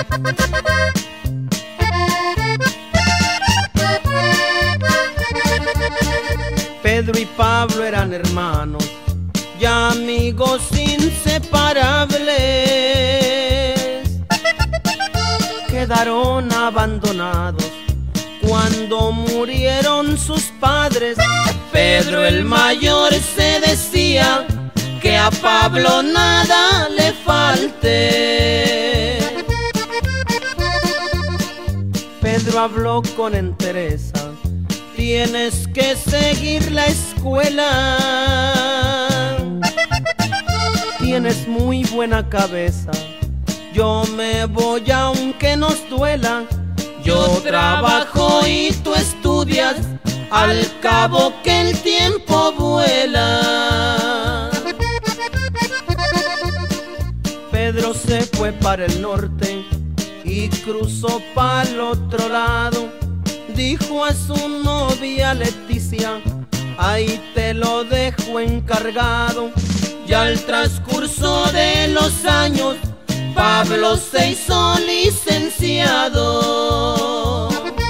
Pedro y Pablo eran hermanos y amigos inseparables. Quedaron abandonados cuando murieron sus padres. Pedro el mayor se decía que a Pablo nada le falte. Pedro habló con entereza: tienes que seguir la escuela. Tienes muy buena cabeza, yo me voy aunque nos duela. Yo trabajo y tú estudias, al cabo que el tiempo vuela. Pedro se fue para el norte y cruzó para el otro lado. Dijo a su novia Leticia: ahí te lo dejo encargado. Y al transcurso de los años, Pablo se hizo licenciado.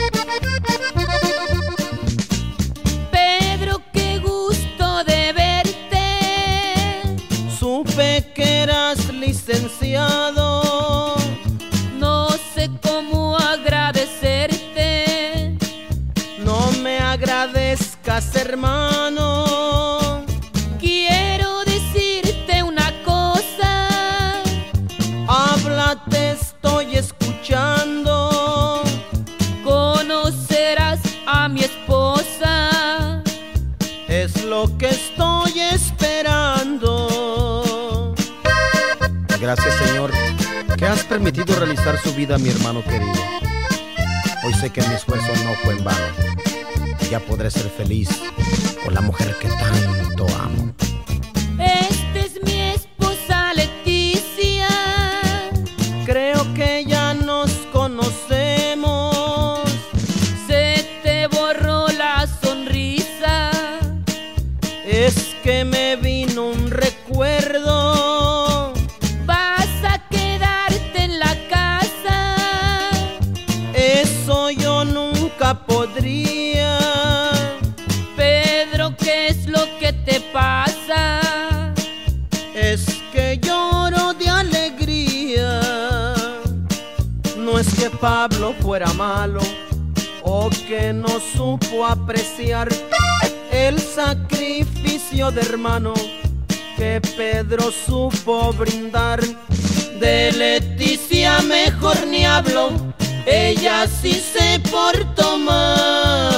Pedro, qué gusto de verte. Supe que eras licenciado. No sé cómo agradecerte. No me agradezcas, hermano. Quiero decirte una cosa. Habla, te estoy escuchando. Conocerás a mi esposa. Es lo que estoy esperando. Gracias, Señor, que has permitido realizar su vida a mi hermano querido. Hoy sé que mi esfuerzo no fue en vano. Ya podré ser feliz con la mujer que tanto amo. Esta es mi esposa Leticia. Creo que ya nos conocemos. Se te borró la sonrisa. Es que me vino un recuerdo. Vas a quedarte en la casa. Eso yo nunca podría. Pedro, ¿qué es lo que te pasa? Es que lloro de alegría. No es que Pablo fuera malo o que no supo apreciar el sacrificio de hermano que Pedro supo brindar. De Leticia mejor ni hablo, ella sí se portó mal.